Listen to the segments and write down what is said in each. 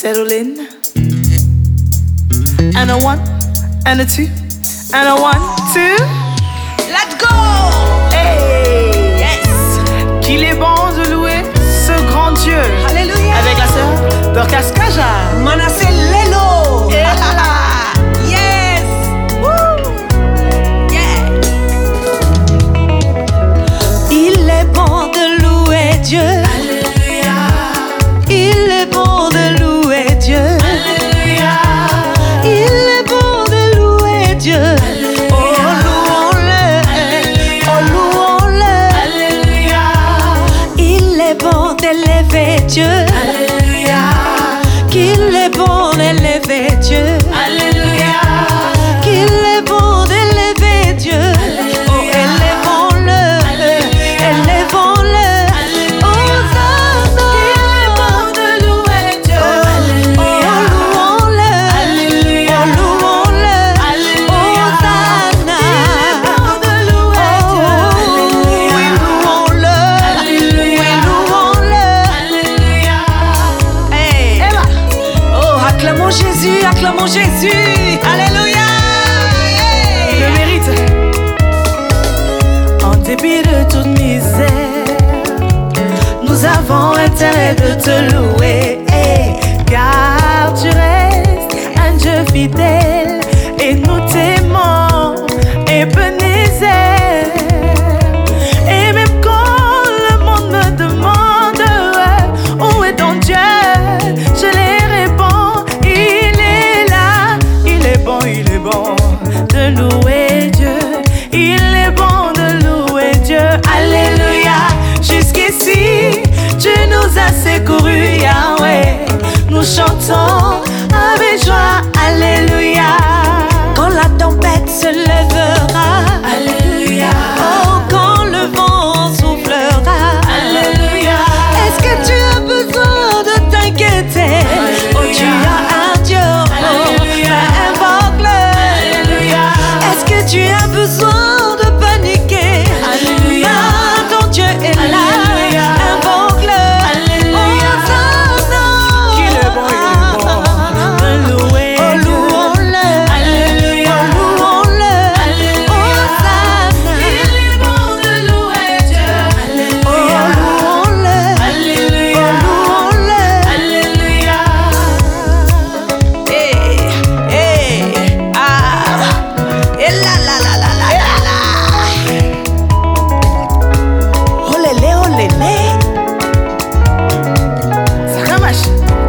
settle in. And a one, and a two, and a 1, 2. Let's go! Hey! Yes! Qu'il est bon de louer ce grand Dieu. Alléluia! Avec la sœur Dorcas Kaja. Manasseh Lelo! Et là! Yes! Woo! Yeah! Il est bon de louer Dieu. Alléluia! Il est bon de louer Dieu. Alléluia! Il est bon de louer Dieu. Alléluia. Oh, louons-le. Alléluia. Oh, louons-le. Alléluia! Il est bon d'élever Dieu. Alléluia! Qu'il est bon d'élever Dieu. Alléluia! Qu'il est bon d'élever Dieu. Oh, élevons-le. Élevons-le. Jésus, acclamons Jésus, alléluia. Il le mérite. En dépit de toute misère, nous avons intérêt de te louer, car tu restes un Dieu fidèle et nous t'aimons, Ebenezer. Et même quand le monde me demande où est ton Dieu, je les réponds. Il est bon de louer Dieu. Il est bon de louer Dieu. Alléluia. Jusqu'ici, tu nous as secourus, Yahweh. Nous chantons avec joie. Alléluia. Quand la tempête se lèvera. Alléluia. Oh, quand le vent soufflera. Alléluia. Est-ce que tu as besoin de t'inquiéter? Alléluia. Oh, tu as un Dieu. Alléluia. Est-ce que tu as besoin de paniquer? Alléluia. Ton Dieu est là. Alléluia. Invoque-le. Alléluia. Qu'il est bon, de louer Oh, Dieu. louons-le. Alléluia. Oh, louons-le. Alléluia. Hosanna. Il est bon de louer Dieu. Oh, Alléluia. louons-le. Alléluia. Oh, louons-le. Alléluia. Et la la la la la la la. Oh lélé, oh lélé. Ça ramache.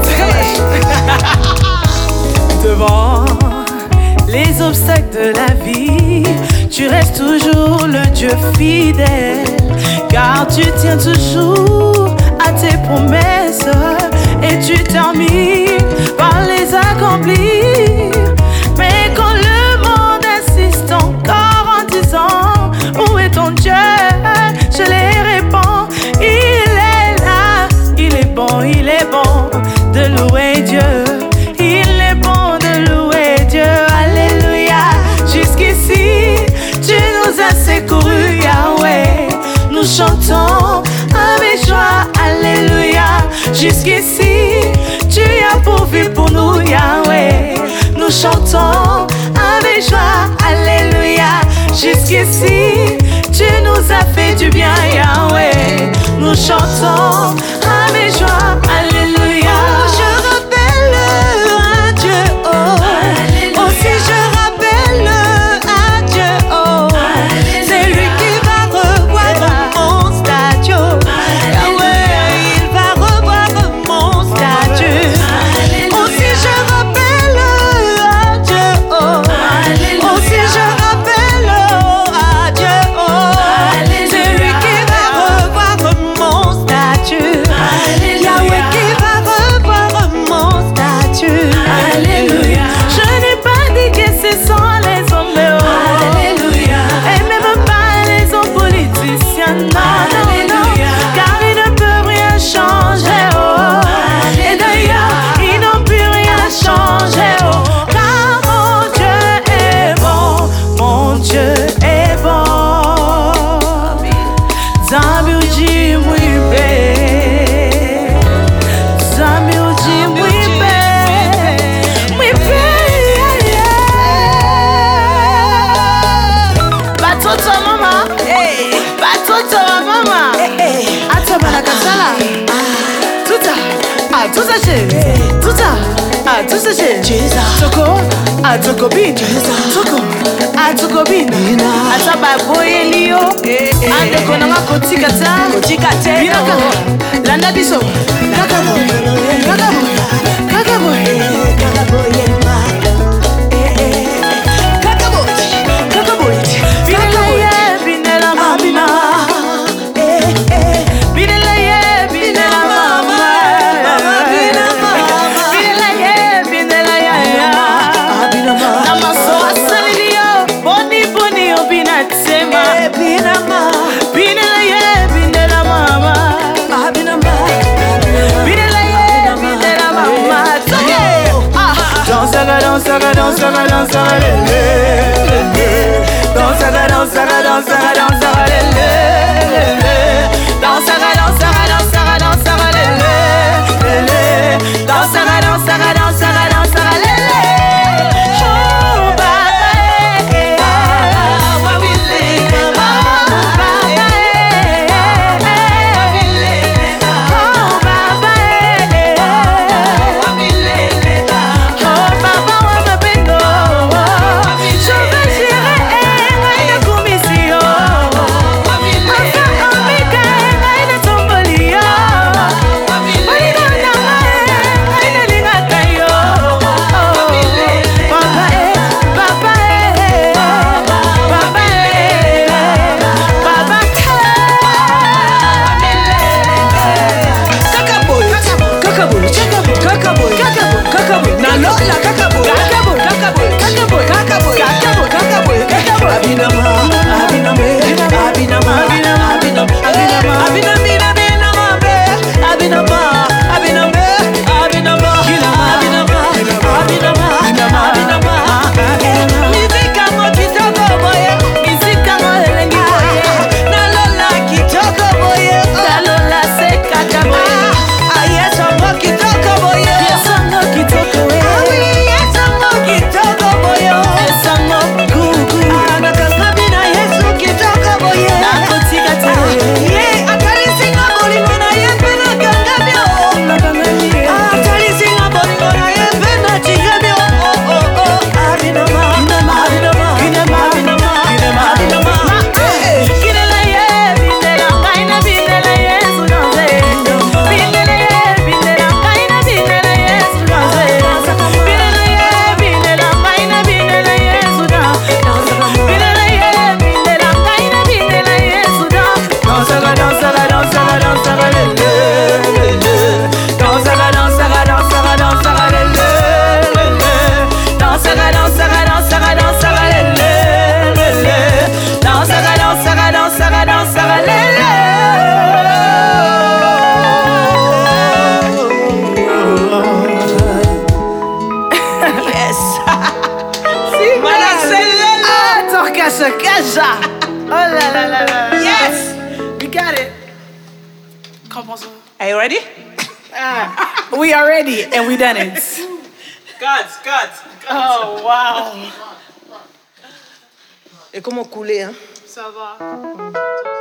Devant les obstacles de la vie, tu restes toujours le Dieu fidèle, car tu tiens toujours à tes promesses et tu termines par les accomplir. Mais quand le monde insiste encore en disant où est ton Dieu, je les réponds, il est là. Il est bon de louer Dieu. Il est bon de louer Dieu. Alléluia. Jusqu'ici, tu nous as secourus, Yahweh. Nous chantons avec joie. Alléluia. Jusqu'ici, tu as pourvu pour nous, Yahweh. Nous chantons avec joie. Alléluia. Jusqu'ici, tu nous as fait du bien, Yahweh. Nous chantons avec joie. Alléluia. Oh, je rappelle à Dieu, oh. Alléluia. Oh, si je rappelle à Dieu, oh. C'est lui qui va revoir mon statut. Yahweh, il va revoir mon statut. Oh, si je rappelle à Dieu, oh. Oh, si je rappelle à Dieu, oh. C'est lui qui va revoir mon statut. tout ça chez, tout ça, ah tout ça chez, Toko, ah Toko bin, Toko, ah Toko bin, ah ça va boyer lio, ah de konanga kotikata, binaka, landa biso, kakabo, kakabo, kakabo, kakabo yema, kakabo, kakabo, binela ye, binela mama, binela ye, binela mama, binela ye, binela ya, namaso asalio, boni boni obinatsema, binama, binela ye, binela mama, binama, binela ye, binela mama, dansaga, dansaga, dansaga, dansaga, lele, dansaga, dansaga, dansaga, dansaga, lele, dansaga, dansaga, dansaga, dansaga, lele, dansaga, dansaga, dansaga, dansaga, lele. Oh baba, baba, Kaja. Oh la la la la. Yes, we got it. Are you ready? We are ready and we done it. Cut. Oh wow. Et comment couler, hein? Ça va.